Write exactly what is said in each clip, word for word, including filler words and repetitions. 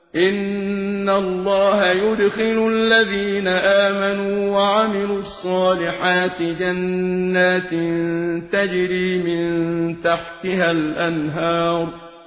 إن الله يدخل الذين آمنوا وعملوا الصالحات جنات تجري من تحتها الأنهار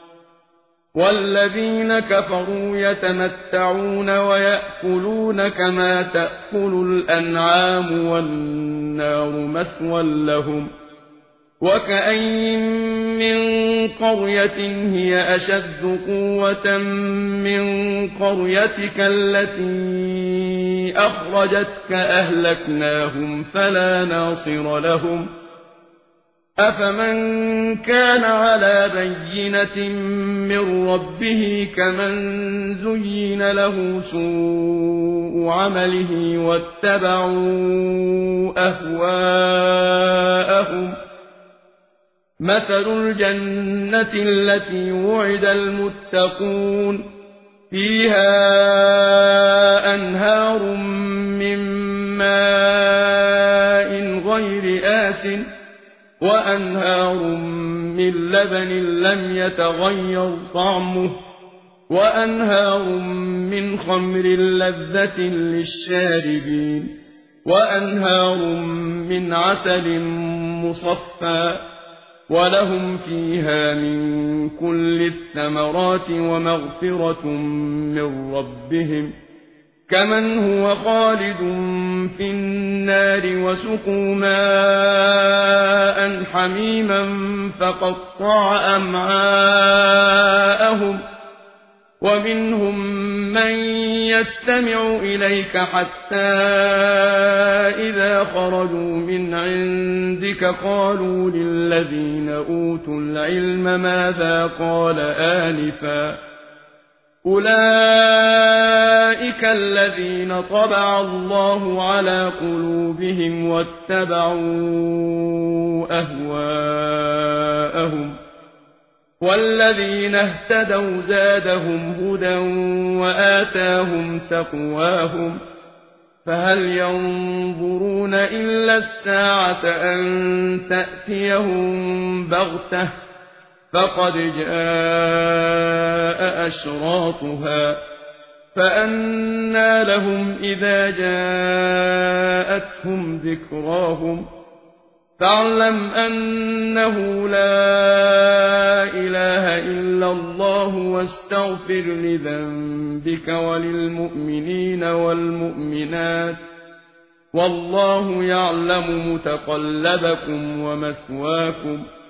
والذين كفروا يتمتعون ويأكلون كما تأكل الأنعام والنار مثوى لهم وكأين من قرية هي أشد قوة من قريتك التي أخرجتك أهلكناهم فلا ناصر لهم أفمن كان على بينة من ربه كمن زين له سوء عمله واتبعوا أهواءهم مثل الجنة التي وعد المتقون فيها أنهار من ماء غير آسن وأنهار من لبن لم يتغير طعمه وأنهار من خمر لذة للشاربين وأنهار من عسل مصفى ولهم فيها من كل الثمرات ومغفرة من ربهم كمن هو خالد في النار وسقوا ماء حميما فقطع أمعاءهم ومنهم من يستمع إليك حتى إذا خرجوا من عندك قالوا للذين أوتوا العلم ماذا قال آنفا أولئك الذين طبع الله على قلوبهم واتبعوا أهواءهم والذين اهتدوا زادهم هدى وآتاهم تقواهم فهل ينظرون إلا الساعة أن تأتيهم بغتة فقد جاء أشراطها فأنى لهم إذا جاءتهم ذكراهم فاعلم أنه لا إله إلا الله واستغفر لذنبك وللمؤمنين والمؤمنات والله يعلم متقلبكم ومثواكم